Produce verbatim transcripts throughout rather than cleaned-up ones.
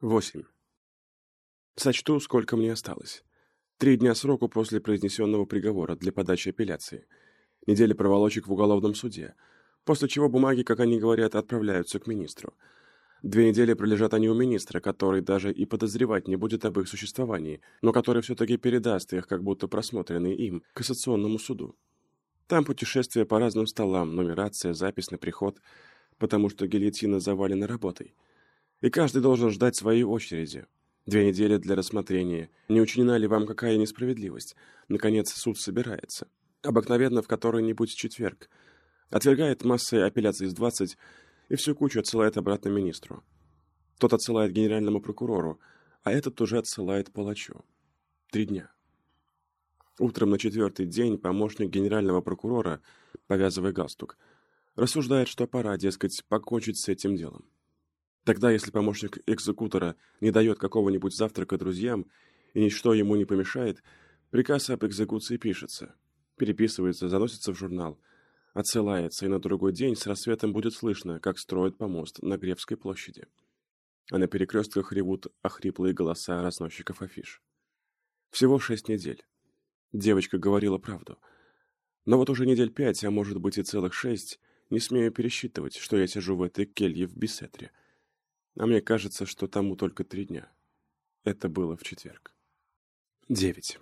Восемь. Сочту, сколько мне осталось. Три дня сроку после произнесенного приговора для подачи апелляции. Неделя проволочек в уголовном суде. После чего бумаги, как они говорят, отправляются к министру. Две недели пролежат они у министра, который даже и подозревать не будет об их существовании, но который все-таки передаст их, как будто просмотренные им, к кассационному суду. Там путешествие по разным столам, нумерация, запись на приход, потому что гильотина завалена работой. И каждый должен ждать своей очереди. Две недели для рассмотрения. Не учинена ли вам какая несправедливость? Наконец, суд собирается. Обыкновенно в который-нибудь четверг. Отвергает массой апелляций из двадцать и всю кучу отсылает обратно министру. Тот отсылает генеральному прокурору, а этот уже отсылает палачу. Три дня. Утром на четвертый день помощник генерального прокурора, повязывая галстук, рассуждает, что пора, дескать, покончить с этим делом. Тогда, если помощник экзекутора не дает какого-нибудь завтрака друзьям и ничто ему не помешает, приказ об экзекуции пишется, переписывается, заносится в журнал, отсылается, и на другой день с рассветом будет слышно, как строят помост на Гревской площади. А на перекрестках ревут охриплые голоса разносчиков афиш. Всего шесть недель. Девочка говорила правду. Но вот уже недель пять, а может быть и целых шесть, не смею пересчитывать, что я сижу в этой келье в Бисетре. А мне кажется, что тому только три дня. Это было в четверг. Девять.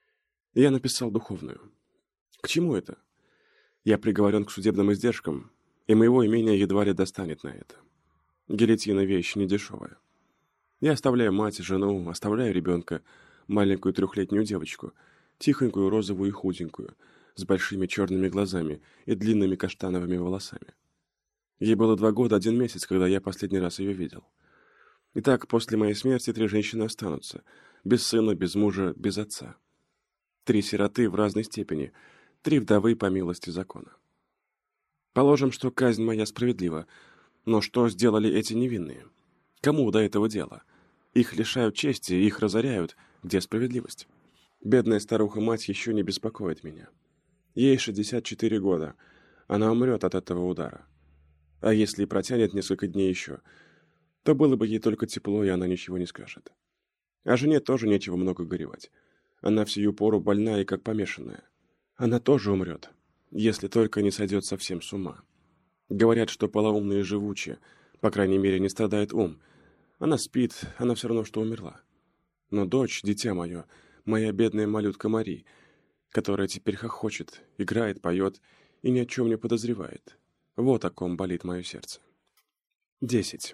Я написал духовную. К чему это? Я приговорен к судебным издержкам, и моего имения едва ли достанет на это. Гильотина — вещь недешевая. Я оставляю мать, жену, оставляю ребенка, маленькую трехлетнюю девочку, тихонькую, розовую и худенькую, с большими черными глазами и длинными каштановыми волосами. Ей было два года, один месяц, когда я последний раз ее видел. Итак, после моей смерти три женщины останутся. Без сына, без мужа, без отца. Три сироты в разной степени. Три вдовы по милости закона. Положим, что казнь моя справедлива. Но что сделали эти невинные? Кому до этого дела? Их лишают чести, их разоряют. Где справедливость? Бедная старуха-мать еще не беспокоит меня. Ей шестьдесят четыре года. Она умрет от этого удара. А если и протянет несколько дней еще, то было бы ей только тепло, и она ничего не скажет. А жене тоже нечего много горевать. Она в сию пору больна и как помешанная. Она тоже умрет, если только не сойдет совсем с ума. Говорят, что полоумные живучие, по крайней мере, не страдает ум. Она спит, она все равно, что умерла. Но дочь, дитя мое, моя бедная малютка Мари, которая теперь хохочет, играет, поет и ни о чем не подозревает. Вот о ком болит мое сердце. Десять.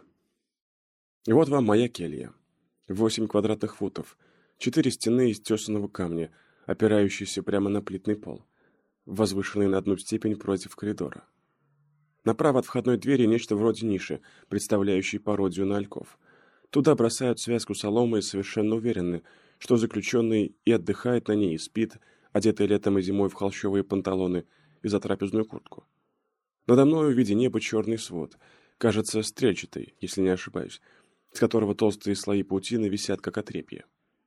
Вот вам моя келья. Восемь квадратных футов. Четыре стены из тесаного камня, опирающиеся прямо на плитный пол, возвышенные на одну степень против коридора. Направо от входной двери нечто вроде ниши, представляющей пародию на альков. Туда бросают связку соломы и совершенно уверены, что заключенный и отдыхает на ней, и спит, одетый летом и зимой в холщовые панталоны и затрапезную куртку. Надо мною в виде неба черный свод, кажется, стрельчатый, если не ошибаюсь, с которого толстые слои паутины висят, как отрепье.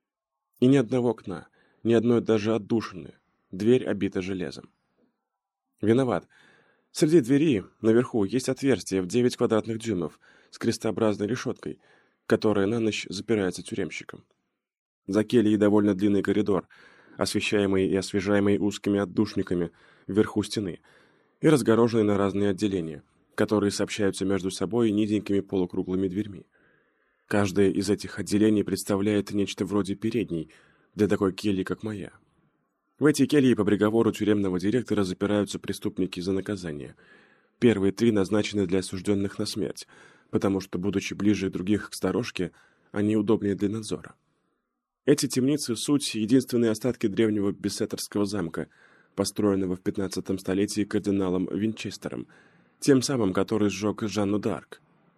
И ни одного окна, ни одной даже отдушины, дверь обита железом. Виноват. Среди двери, наверху, есть отверстие в девять квадратных дюймов с крестообразной решеткой, которая на ночь запирается тюремщиком. За кельей довольно длинный коридор, освещаемый и освежаемый узкими отдушниками вверху стены, и разгороженный на разные отделения, которые сообщаются между собой низенькими полукруглыми дверьми. Каждое из этих отделений представляет нечто вроде передней для такой кельи, как моя. В эти кельи по приговору тюремного директора запираются преступники за наказание. Первые три назначены для осужденных на смерть, потому что, будучи ближе других к сторожке, они удобнее для надзора. Эти темницы — суть единственные остатки древнего Бисетерского замка, построенного в пятнадцатом столетии кардиналом Винчестером, тем самым, который сжег Жанну д'Арк.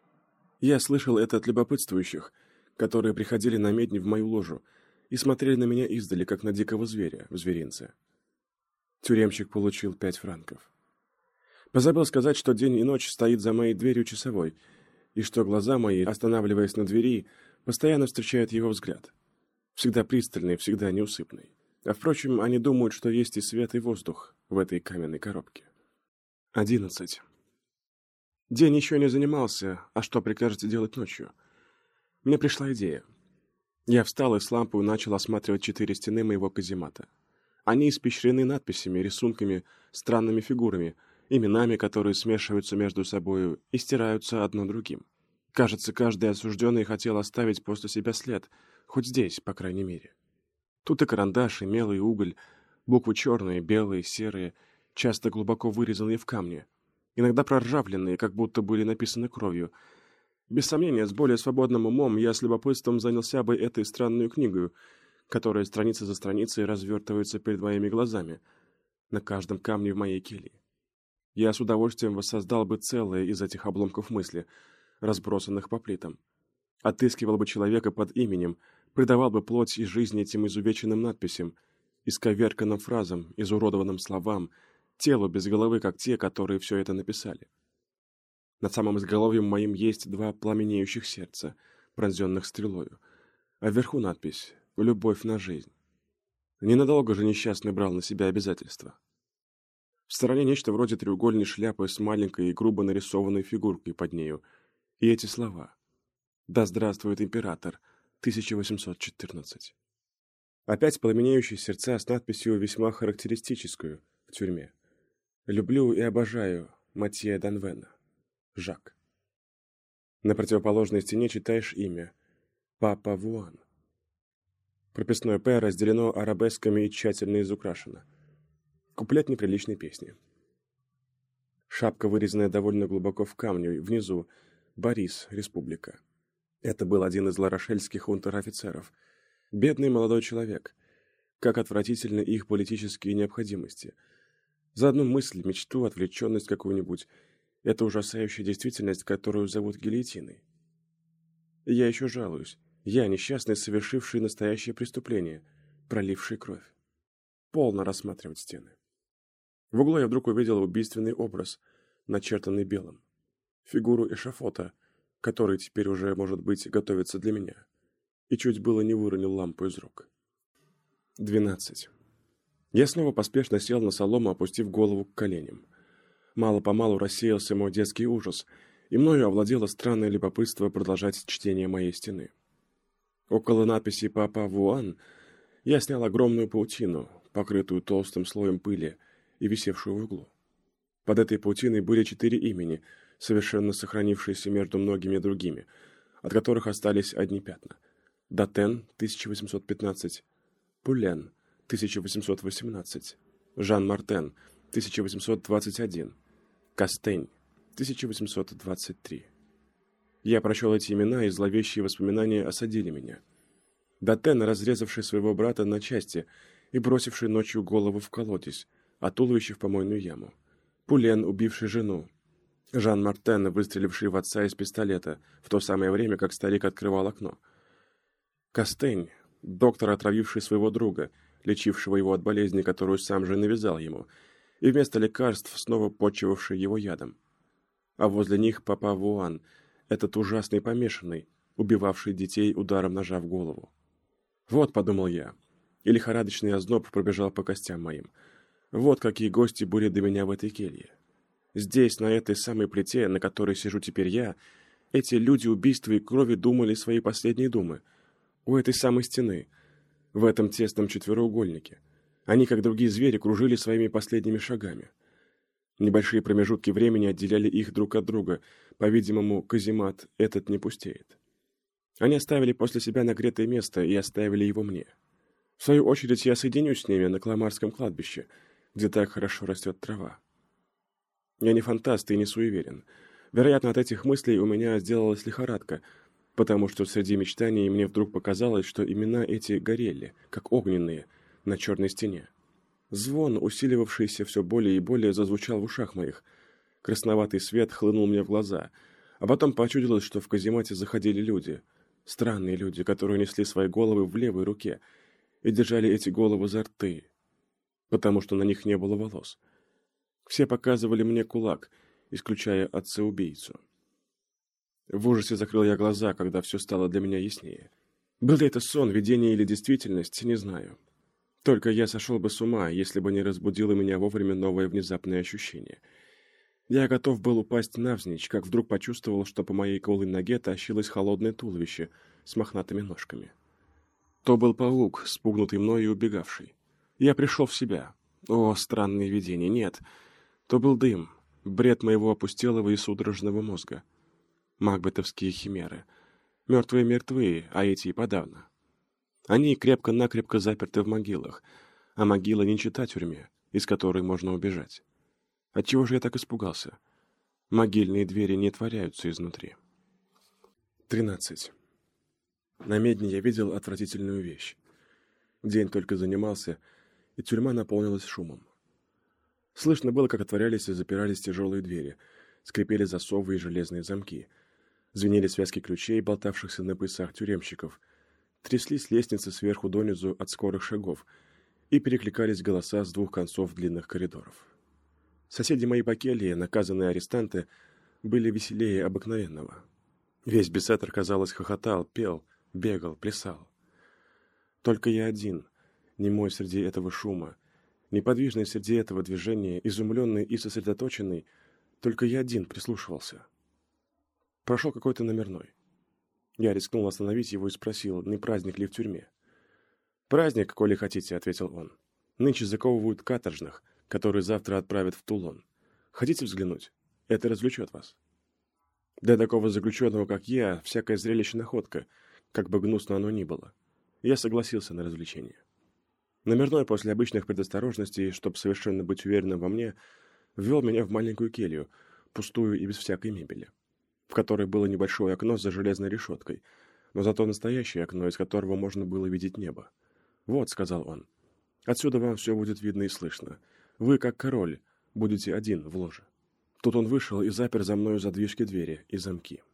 Я слышал это от любопытствующих, которые приходили на медни в мою ложу и смотрели на меня издали, как на дикого зверя в зверинце. Тюремщик получил пять франков. Позабыл сказать, что день и ночь стоит за моей дверью часовой, и что глаза мои, останавливаясь на двери, постоянно встречают его взгляд. Всегда пристальный, всегда неусыпный. А впрочем, они думают, что есть и свет, и воздух в этой каменной коробке. Одиннадцать. День еще не занимался, а что прикажете делать ночью? Мне пришла идея. Я встал и с лампой начал осматривать четыре стены моего каземата. Они испещрены надписями, рисунками, странными фигурами, именами, которые смешиваются между собою и стираются одно другим. Кажется, каждый осужденный хотел оставить после себя след, хоть здесь, по крайней мере. Тут и карандаш, и мел, и уголь, буквы черные, белые, серые, часто глубоко вырезанные в камне, иногда проржавленные, как будто были написаны кровью. Без сомнения, с более свободным умом я с любопытством занялся бы этой странной книгой, которая страница за страницей развертывается перед моими глазами, на каждом камне в моей келье. Я с удовольствием воссоздал бы целое из этих обломков мысли, разбросанных по плитам. Отыскивал бы человека под именем, придавал бы плоть и жизнь этим изувеченным надписям, исковерканным фразам, изуродованным словам, телу без головы, как те, которые все это написали. Над самым изголовьем моим есть два пламенеющих сердца, пронзенных стрелою, а вверху надпись «Любовь на жизнь». Ненадолго же несчастный брал на себя обязательства. В стороне нечто вроде треугольной шляпы с маленькой и грубо нарисованной фигуркой под нею, и эти слова «Да здравствует император, тысяча восемьсот четырнадцать». Опять пламенеющие сердца с надписью весьма характеристическую в тюрьме. «Люблю и обожаю Матье Данвена. Жак». На противоположной стене читаешь имя Папа Вуан. Прописное «П» разделено арабесками и тщательно изукрашено. Куплет неприличной песни. Шапка, вырезанная довольно глубоко в камне, внизу «Борис, Республика». Это был один из ларошельских унтер-офицеров. Бедный молодой человек. Как отвратительны их политические необходимости. За одну мысль, мечту, отвлеченность какую-нибудь. Это ужасающая действительность, которую зовут гильотиной. И я еще жалуюсь. Я, несчастный, совершивший настоящее преступление, проливший кровь. Полно рассматривать стены. В углу я вдруг увидел убийственный образ, начертанный белым. Фигуру эшафота, который теперь уже, может быть, готовится для меня. И чуть было не выронил лампу из рук. Двенадцать. Я снова поспешно сел на солому, опустив голову к коленям. Мало-помалу рассеялся мой детский ужас, и мною овладело странное любопытство продолжать чтение моей стены. Около надписи «Папа Вуан» я снял огромную паутину, покрытую толстым слоем пыли и висевшую в углу. Под этой паутиной были четыре имени, совершенно сохранившиеся между многими другими, от которых остались одни пятна. Датен, тысяча восемьсот пятнадцать, Пулен, тысяча восемьсот восемнадцать, Жан Мартен, тысяча восемьсот двадцать один, Кастень, тысяча восемьсот двадцать три. Я прочел эти имена, и зловещие воспоминания осадили меня. Датен, разрезавший своего брата на части и бросивший ночью голову в колодец, а туловище в помойную яму. Пулен, убивший жену. Жан Мартен, выстреливший в отца из пистолета, в то самое время, как старик открывал окно. Кастень, доктор, отравивший своего друга, лечившего его от болезни, которую сам же навязал ему, и вместо лекарств снова почивавший его ядом. А возле них Папа Вуан, этот ужасный помешанный, убивавший детей ударом ножа в голову. Вот, подумал я, и лихорадочный озноб пробежал по костям моим. Вот какие гости были до меня в этой келье. Здесь, на этой самой плите, на которой сижу теперь я, эти люди убийства и крови думали свои последние думы. У этой самой стены, в этом тесном четвероугольнике. Они, как другие звери, кружили своими последними шагами. Небольшие промежутки времени отделяли их друг от друга. По-видимому, каземат этот не пустеет. Они оставили после себя нагретое место и оставили его мне. В свою очередь я соединюсь с ними на Кламарском кладбище, где так хорошо растет трава. Я не фантаст и не суеверен. Вероятно, от этих мыслей у меня сделалась лихорадка, потому что среди мечтаний мне вдруг показалось, что имена эти горели, как огненные, на черной стене. Звон, усиливавшийся все более и более, зазвучал в ушах моих. Красноватый свет хлынул мне в глаза, а потом почудилось, что в каземате заходили люди, странные люди, которые несли свои головы в левой руке и держали эти головы за рты, потому что на них не было волос. Все показывали мне кулак, исключая отца-убийцу. В ужасе закрыл я глаза, когда все стало для меня яснее. Был ли это сон, видение или действительность, не знаю. Только я сошел бы с ума, если бы не разбудило меня вовремя новое внезапное ощущение. Я готов был упасть навзничь, как вдруг почувствовал, что по моей голой ноге тащилось холодное туловище, с мохнатыми ножками. То был паук, спугнутый мной и убегавший. Я пришел в себя. О, странные видения, нет. То был дым, бред моего опустелого и судорожного мозга. Макбетовские химеры. Мертвые мертвые, а эти и подавно. Они крепко-накрепко заперты в могилах, а могила не чета тюрьме, из которой можно убежать. Отчего же я так испугался? Могильные двери не отворяются изнутри. тринадцать. На медне я видел отвратительную вещь. День только занимался, и тюрьма наполнилась шумом. Слышно было, как отворялись и запирались тяжелые двери, скрипели засовы и железные замки, звенели связки ключей, болтавшихся на поясах тюремщиков, тряслись лестницы сверху донизу от скорых шагов, и перекликались голоса с двух концов длинных коридоров. Соседи мои по келье, наказанные арестанты, были веселее обыкновенного. Весь Бесеттер, казалось, хохотал, пел, бегал, плясал. Только я один, немой среди этого шума, неподвижный среди этого движения, изумленный и сосредоточенный, только я один прислушивался. Прошел какой-то номерной. Я рискнул остановить его и спросил, не праздник ли в тюрьме. «Праздник, коли хотите», — ответил он. «Нынче заковывают каторжных, которые завтра отправят в Тулон. Хотите взглянуть? Это развлечет вас». Для такого заключенного, как я, всякое зрелище находка, как бы гнусно оно ни было. Я согласился на развлечение. Номерной после обычных предосторожностей, чтобы совершенно быть уверенным во мне, ввел меня в маленькую келью, пустую и без всякой мебели, в которой было небольшое окно за железной решеткой, но зато настоящее окно, из которого можно было видеть небо. «Вот», — сказал он, — «отсюда вам все будет видно и слышно. Вы, как король, будете один в ложе». Тут он вышел и запер за мною задвижки двери и замки.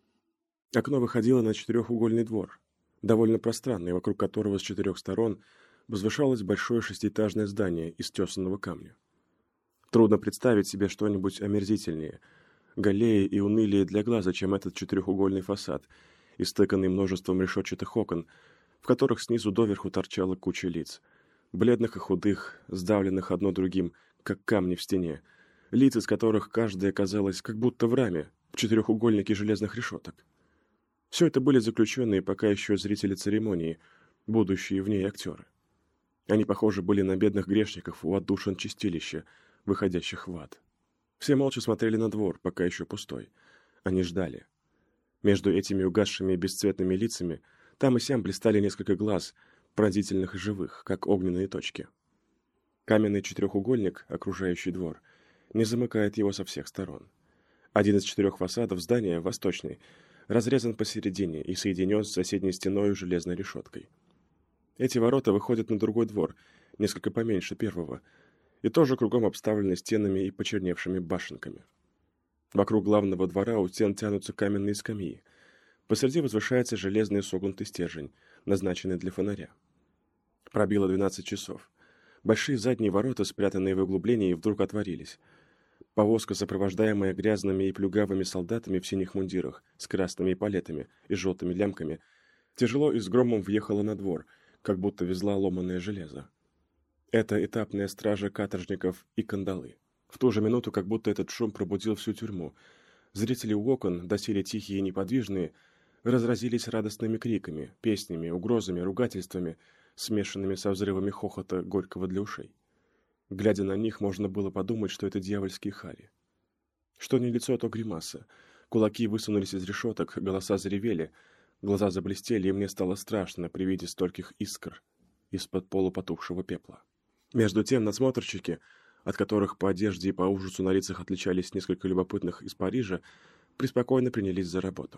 Окно выходило на четырехугольный двор, довольно пространный, вокруг которого с четырех сторон возвышалось большое шестиэтажное здание из тесаного камня. Трудно представить себе что-нибудь омерзительнее, галее и унылее для глаза, чем этот четырехугольный фасад, истыканный множеством решетчатых окон, в которых снизу доверху торчала куча лиц, бледных и худых, сдавленных одно другим, как камни в стене, лиц из которых каждая казалась как будто в раме, в четырехугольнике железных решеток. Все это были заключенные пока еще зрители церемонии, будущие в ней актеры. Они похожи были на бедных грешников у отдушин чистилища, выходящих в ад. Все молча смотрели на двор, пока еще пустой. Они ждали. Между этими угасшими бесцветными лицами там и сям блистали несколько глаз, пронзительных и живых, как огненные точки. Каменный четырехугольник, окружающий двор, не замыкает его со всех сторон. Один из четырех фасадов здания, восточный, разрезан посередине и соединен с соседней стеной железной решеткой. Эти ворота выходят на другой двор, несколько поменьше первого, и тоже кругом обставлены стенами и почерневшими башенками. Вокруг главного двора у стен тянутся каменные скамьи. Посреди возвышается железный согнутый стержень, назначенный для фонаря. Пробило двенадцать часов. Большие задние ворота, спрятанные в углублении, вдруг отворились. Повозка, сопровождаемая грязными и плюгавыми солдатами в синих мундирах, с красными эполетами и желтыми лямками, тяжело и с громом въехала на двор, как будто везла ломаное железо. Это этапная стража каторжников и кандалы. В ту же минуту, как будто этот шум пробудил всю тюрьму, зрители у окон, доселе тихие и неподвижные, разразились радостными криками, песнями, угрозами, ругательствами, смешанными со взрывами хохота, горького для ушей. Глядя на них, можно было подумать, что это дьявольские хари. Что не лицо, то гримаса. Кулаки высунулись из решеток, голоса заревели, глаза заблестели, и мне стало страшно при виде стольких искр из-под полупотухшего пепла. Между тем надсмотрщики, от которых по одежде и по ужасу на лицах отличались несколько любопытных из Парижа, преспокойно принялись за работу.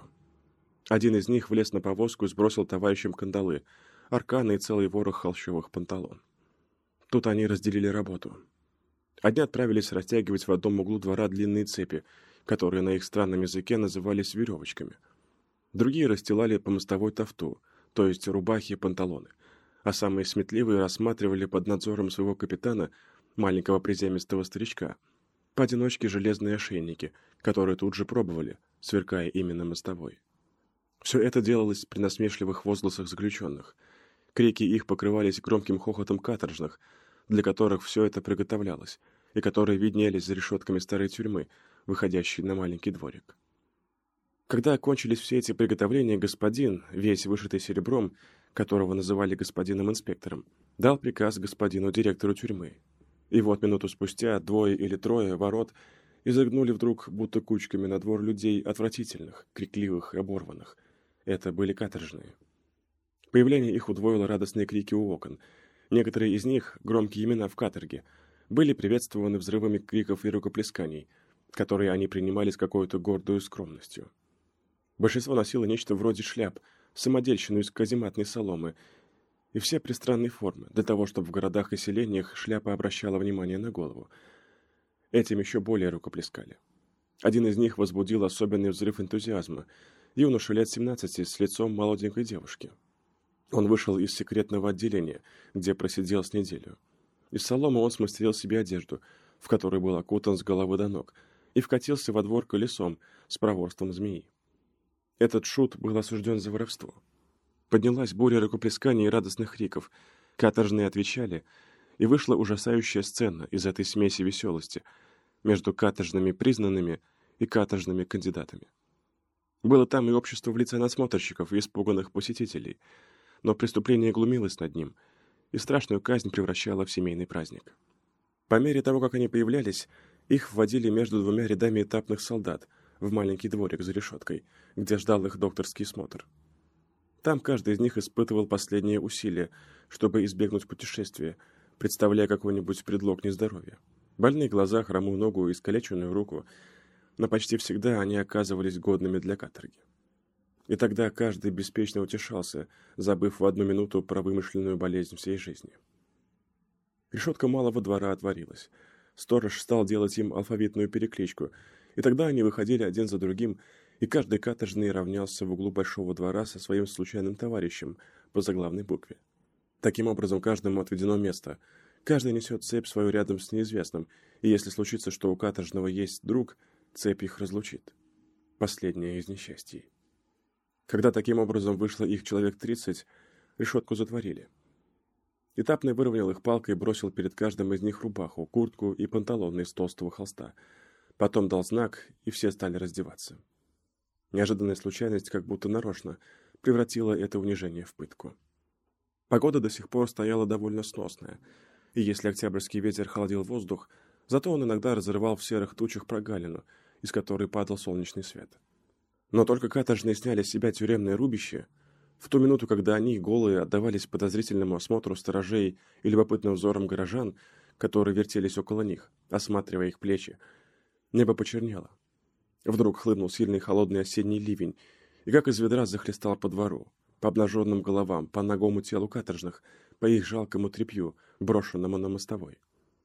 Один из них влез на повозку и сбросил товарищам кандалы, арканы и целый ворох холщовых панталон. Тут они разделили работу. Одни отправились растягивать в одном углу двора длинные цепи, которые на их странном языке назывались веревочками. Другие расстилали по мостовой тафту, то есть рубахи и панталоны, а самые сметливые рассматривали под надзором своего капитана, маленького приземистого старичка, поодиночке железные ошейники, которые тут же пробовали, сверкая именно мостовой. Все это делалось при насмешливых возгласах заключенных. Крики их покрывались громким хохотом каторжных, для которых все это приготовлялось, и которые виднелись за решетками старой тюрьмы, выходящей на маленький дворик. Когда окончились все эти приготовления, господин, весь вышитый серебром, которого называли господином-инспектором, дал приказ господину директору тюрьмы. И вот минуту спустя двое или трое ворот изогнули вдруг будто кучками на двор людей отвратительных, крикливых и оборванных. Это были каторжные. Появление их удвоило радостные крики у окон. Некоторые из них, громкие имена в каторге, были приветствованы взрывами криков и рукоплесканий, которые они принимали с какой-то гордой скромностью. Большинство носило нечто вроде шляп, самодельщину из казематной соломы, и все при странной форме, для того, чтобы в городах и селениях шляпа обращала внимание на голову. Этим еще более рукоплескали. Один из них возбудил особенный взрыв энтузиазма, юноша лет семнадцати с лицом молоденькой девушки. Он вышел из секретного отделения, где просидел с неделю. Из соломы он смастерил себе одежду, в которой был окутан с головы до ног, и вкатился во двор колесом с проворством змеи. Этот шут был осужден за воровство. Поднялась буря рукоплесканий и радостных криков. Каторжные отвечали, и вышла ужасающая сцена из этой смеси веселости между каторжными признанными и каторжными кандидатами. Было там и общество в лице надсмотрщиков и испуганных посетителей, но преступление глумилось над ним, и страшную казнь превращало в семейный праздник. По мере того, как они появлялись, их вводили между двумя рядами этапных солдат в маленький дворик за решеткой, где ждал их докторский смотр. Там каждый из них испытывал последние усилия, чтобы избегнуть путешествия, представляя какой-нибудь предлог нездоровья. Больные глаза, хромую ногу и искалеченную руку, но почти всегда они оказывались годными для каторги. И тогда каждый беспечно утешался, забыв в одну минуту про вымышленную болезнь всей жизни. Решетка малого двора отворилась. Сторож стал делать им алфавитную перекличку, и тогда они выходили один за другим, и каждый каторжный равнялся в углу большого двора со своим случайным товарищем по заглавной букве. Таким образом, каждому отведено место. Каждый несет цепь свою рядом с неизвестным, и если случится, что у каторжного есть друг, цепь их разлучит. Последнее из несчастий. Когда таким образом вышло их человек тридцать, решетку затворили. Этапный выровнял их палкой и бросил перед каждым из них рубаху, куртку и панталоны из толстого холста. Потом дал знак, и все стали раздеваться. Неожиданная случайность, как будто нарочно, превратила это унижение в пытку. Погода до сих пор стояла довольно сносная, и если октябрьский ветер холодил воздух, зато он иногда разрывал в серых тучах прогалину, из которой падал солнечный свет. Но только каторжные сняли с себя тюремное рубище, в ту минуту, когда они, голые, отдавались подозрительному осмотру сторожей и любопытным взорам горожан, которые вертелись около них, осматривая их плечи, небо почернело. Вдруг хлынул сильный холодный осенний ливень, и как из ведра захлестал по двору, по обнаженным головам, по нагому телу каторжных, по их жалкому тряпью, брошенному на мостовой.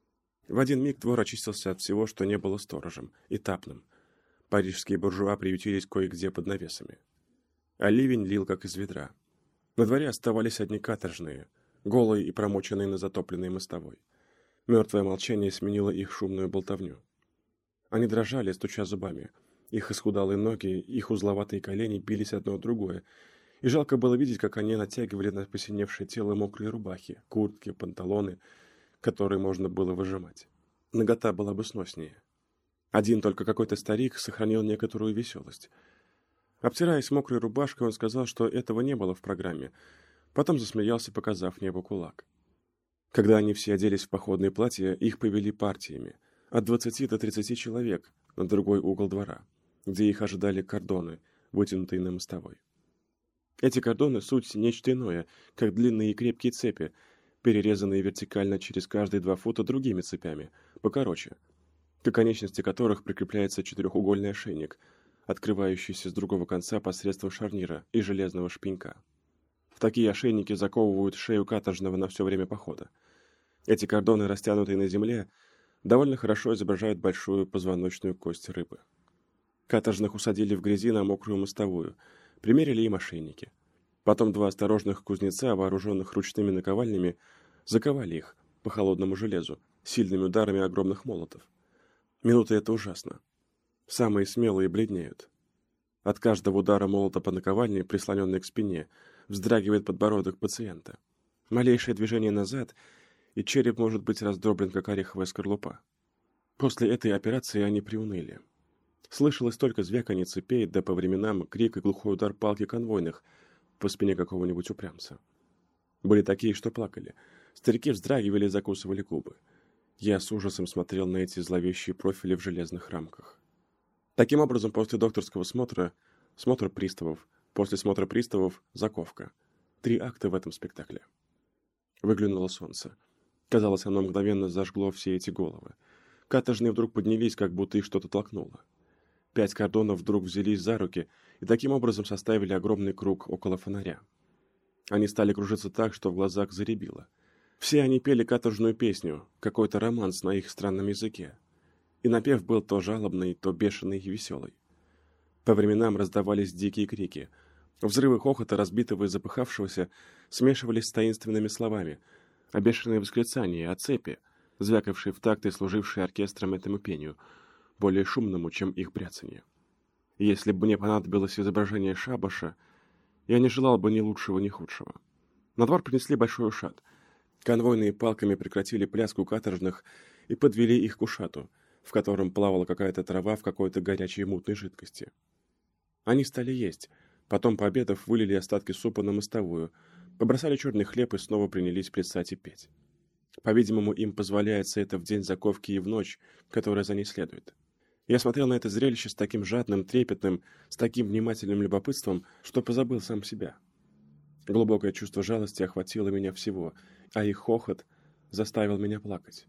В один миг двор очистился от всего, что не было сторожем, этапным. Парижские буржуа приютились кое-где под навесами. А ливень лил, как из ведра. На дворе оставались одни каторжные, голые и промоченные на затопленной мостовой. Мертвое молчание сменило их шумную болтовню. Они дрожали, стуча зубами. Их исхудалые ноги, их узловатые колени бились одно о другое, и жалко было видеть, как они натягивали на посиневшее тело мокрые рубахи, куртки, панталоны, которые можно было выжимать. Нагота была бы сноснее. Один только какой-то старик сохранил некоторую веселость. Обтираясь мокрой рубашкой, он сказал, что этого не было в программе. Потом засмеялся, показав небу кулак. Когда они все оделись в походные платья, их повели партиями, от двадцати до тридцати человек, на другой угол двора, где их ожидали кордоны, вытянутые на мостовой. Эти кордоны — суть нечто иное, как длинные и крепкие цепи, перерезанные вертикально через каждые два фута другими цепями, покороче, к конечности которых прикрепляется четырехугольный ошейник, открывающийся с другого конца посредством шарнира и железного шпенька. В такие ошейники заковывают шею каторжного на все время похода. Эти кордоны, растянутые на земле, довольно хорошо изображают большую позвоночную кость рыбы. Каторжных усадили в грязи на мокрую мостовую, примерили им ошейники. Потом два осторожных кузнеца, вооруженных ручными наковальнями, заковали их по холодному железу сильными ударами огромных молотов. Минута эта ужасна. Самые смелые бледнеют. От каждого удара молота по наковальне, прислоненной к спине, вздрагивает подбородок пациента. Малейшее движение назад, и череп может быть раздроблен, как ореховая скорлупа. После этой операции они приуныли. Слышалось только звяканье цепей, да по временам крик и глухой удар палки конвойных по спине какого-нибудь упрямца. Были такие, что плакали. Старики вздрагивали и закусывали губы. Я с ужасом смотрел на эти зловещие профили в железных рамках. Таким образом, после докторского смотра — смотр приставов, после смотра приставов — заковка. Три акта в этом спектакле. Выглянуло солнце. Казалось, оно мгновенно зажгло все эти головы. Каторжные вдруг поднялись, как будто их что-то толкнуло. Пять кордонов вдруг взялись за руки и таким образом составили огромный круг около фонаря. Они стали кружиться так, что в глазах зарябило. Все они пели каторжную песню, какой-то романс на их странном языке. И напев был то жалобный, то бешеный и веселый. По временам раздавались дикие крики. Взрывы хохота, разбитого и запыхавшегося, смешивались с таинственными словами, а бешеные восклицания о цепи, звякавшие в такт и служившие оркестром этому пению, более шумному, чем их бряцанье. Если бы мне понадобилось изображение шабаша, я не желал бы ни лучшего, ни худшего. На двор принесли большой ушат. Конвойные палками прекратили пляску каторжных и подвели их к ушату, в котором плавала какая-то трава в какой-то горячей мутной жидкости. Они стали есть, потом, пообедав, вылили остатки супа на мостовую, побросали черный хлеб и снова принялись плясать и петь. По-видимому, им позволяется это в день заковки и в ночь, которая за ней следует. Я смотрел на это зрелище с таким жадным, трепетным, с таким внимательным любопытством, что позабыл сам себя. Глубокое чувство жалости охватило меня всего, а их хохот заставил меня плакать.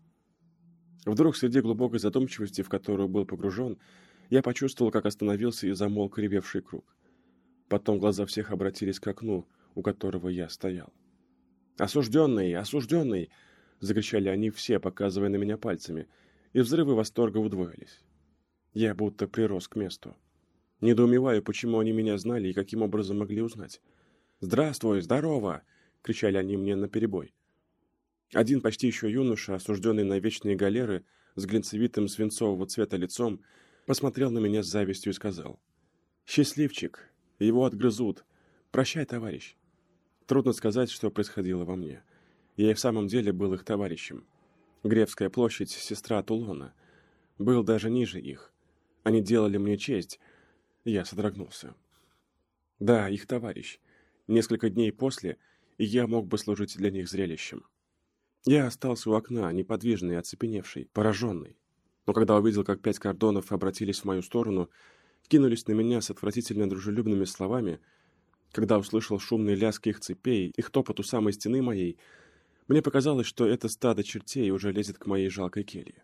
Вдруг, среди глубокой задумчивости, в которую был погружен, я почувствовал, как остановился и замолк ревевший круг. Потом глаза всех обратились к окну, у которого я стоял. «Осужденный! Осужденный!» — закричали они все, показывая на меня пальцами, и взрывы восторга удвоились. Я будто прирос к месту. Недоумеваю, почему они меня знали и каким образом могли узнать. «Здравствуй! Здорово!» — кричали они мне наперебой. Один почти еще юноша, осужденный на вечные галеры, с глинцевитым свинцового цвета лицом, посмотрел на меня с завистью и сказал: «Счастливчик! Его отгрызут! Прощай, товарищ!» Трудно сказать, что происходило во мне. Я и в самом деле был их товарищем. Гревская площадь — сестра Тулона. Был даже ниже их. Они делали мне честь. Я содрогнулся. Да, их товарищ. Несколько дней после, и я мог бы служить для них зрелищем. Я остался у окна, неподвижный, оцепеневший, пораженный. Но когда увидел, как пять кордонов обратились в мою сторону, кинулись на меня с отвратительно дружелюбными словами, когда услышал шумный лязг их цепей, их топот у самой стены моей, мне показалось, что это стадо чертей уже лезет к моей жалкой келье.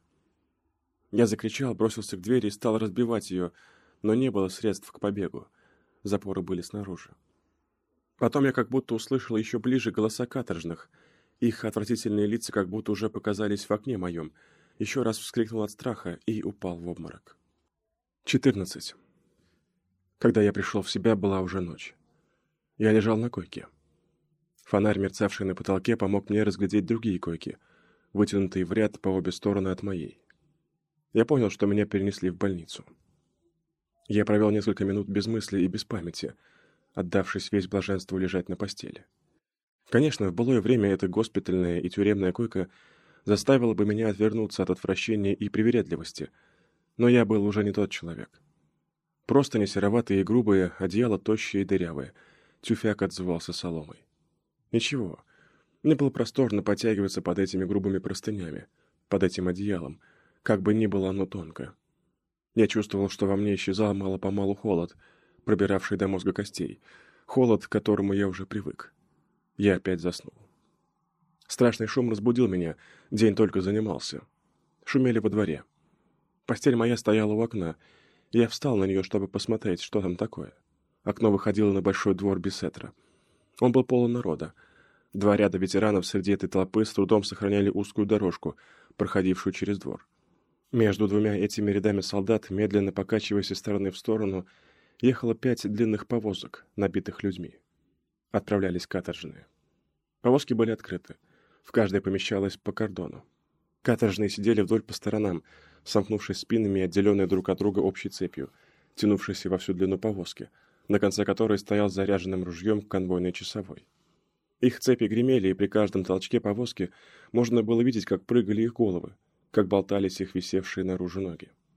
Я закричал, бросился к двери и стал разбивать ее, но не было средств к побегу. Запоры были снаружи. Потом я как будто услышал еще ближе голоса каторжных. Их отвратительные лица как будто уже показались в окне моем. Еще раз вскрикнул от страха и упал в обморок. четырнадцать. Когда я пришел в себя, была уже ночь. Я лежал на койке. Фонарь, мерцавший на потолке, помог мне разглядеть другие койки, вытянутые в ряд по обе стороны от моей. Я понял, что меня перенесли в больницу. Я провел несколько минут без мысли и без памяти, отдавшись весь блаженству лежать на постели. Конечно, в былое время эта госпитальная и тюремная койка заставила бы меня отвернуться от отвращения и привередливости, но я был уже не тот человек. Простыни сероватые и грубые, одеяло тощее и дырявое, тюфяк отзывался соломой. Ничего, мне было просторно потягиваться под этими грубыми простынями, под этим одеялом, как бы ни было оно тонко. Я чувствовал, что во мне исчезал мало-помалу холод, пробиравший до мозга костей, холод, к которому я уже привык. Я опять заснул. Страшный шум разбудил меня, день только занимался. Шумели во дворе. Постель моя стояла у окна, и я встал на нее, чтобы посмотреть, что там такое. Окно выходило на большой двор Бисетра. Он был полон народа. Два ряда ветеранов среди этой толпы с трудом сохраняли узкую дорожку, проходившую через двор. Между двумя этими рядами солдат, медленно покачиваясь из стороны в сторону, ехало пять длинных повозок, набитых людьми. Отправлялись каторжные. Повозки были открыты. В каждой помещалось по кордону. Каторжные сидели вдоль по сторонам, сомкнувшись спинами и отделенные друг от друга общей цепью, тянувшейся во всю длину повозки, на конце которой стоял с заряженным ружьем конвойный часовой. Их цепи гремели, и при каждом толчке повозки можно было видеть, как прыгали их головы, как болтались их висевшие наружу ноги.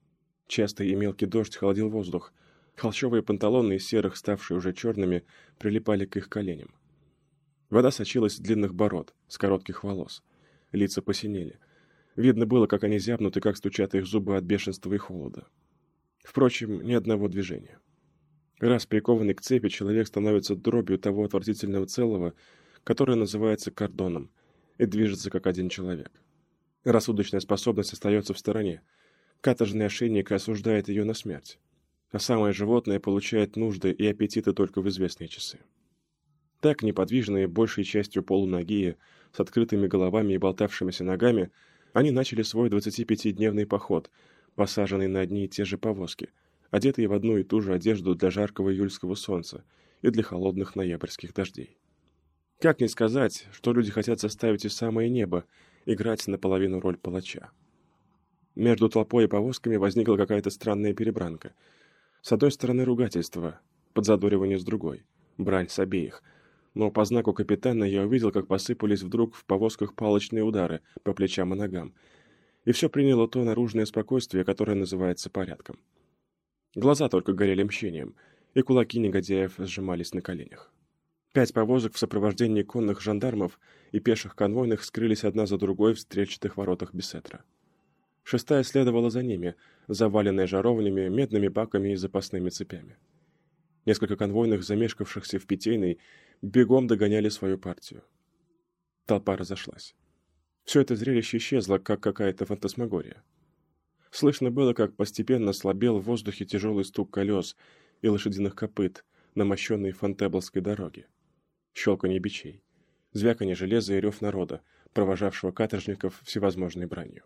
Частый и мелкий дождь холодил воздух. Холщовые панталоны из серых, ставшие уже черными, прилипали к их коленям. Вода сочилась с длинных бород, с коротких волос. Лица посинели. Видно было, как они зябнут и как стучат их зубы от бешенства и холода. Впрочем, ни одного движения. Раз прикованный к цепи, человек становится дробью того отвратительного целого, которое называется кордоном, и движется как один человек. Рассудочная способность остается в стороне. Каторжный ошейник осуждает ее на смерть. А самое животное получает нужды и аппетиты только в известные часы. Так, неподвижные, большей частью полуногие, с открытыми головами и болтавшимися ногами, они начали свой двадцатипятидневный поход, посаженный на одни и те же повозки, одетые в одну и ту же одежду для жаркого июльского солнца и для холодных ноябрьских дождей. Как не сказать, что люди хотят заставить и самое небо играть наполовину роль палача. Между толпой и повозками возникла какая-то странная перебранка. С одной стороны ругательство, подзадоривание с другой, брань с обеих. Но по знаку капитана я увидел, как посыпались вдруг в повозках палочные удары по плечам и ногам. И все приняло то наружное спокойствие, которое называется порядком. Глаза только горели мщением, и кулаки негодяев сжимались на коленях. Пять повозок в сопровождении конных жандармов и пеших конвойных скрылись одна за другой в стрельчатых воротах Бесетра. Шестая следовала за ними, заваленная жаровнями, медными баками и запасными цепями. Несколько конвойных, замешкавшихся в Питейной, бегом догоняли свою партию. Толпа разошлась. Все это зрелище исчезло, как какая-то фантасмагория. Слышно было, как постепенно слабел в воздухе тяжелый стук колес и лошадиных копыт на мощенной Фонтеблской дороге. Щелканье бичей, звяканье железа и рев народа, провожавшего каторжников всевозможной бранью.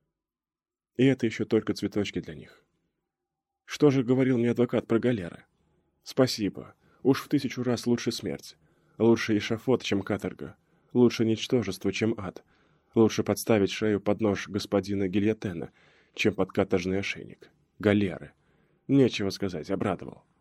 И это еще только цветочки для них. Что же говорил мне адвокат про галеры? Спасибо. Уж в тысячу раз лучше смерть. Лучше эшафот, чем каторга. Лучше ничтожество, чем ад. Лучше подставить шею под нож господина Гильотена, чем под каторжный ошейник. Галеры. Нечего сказать, обрадовал.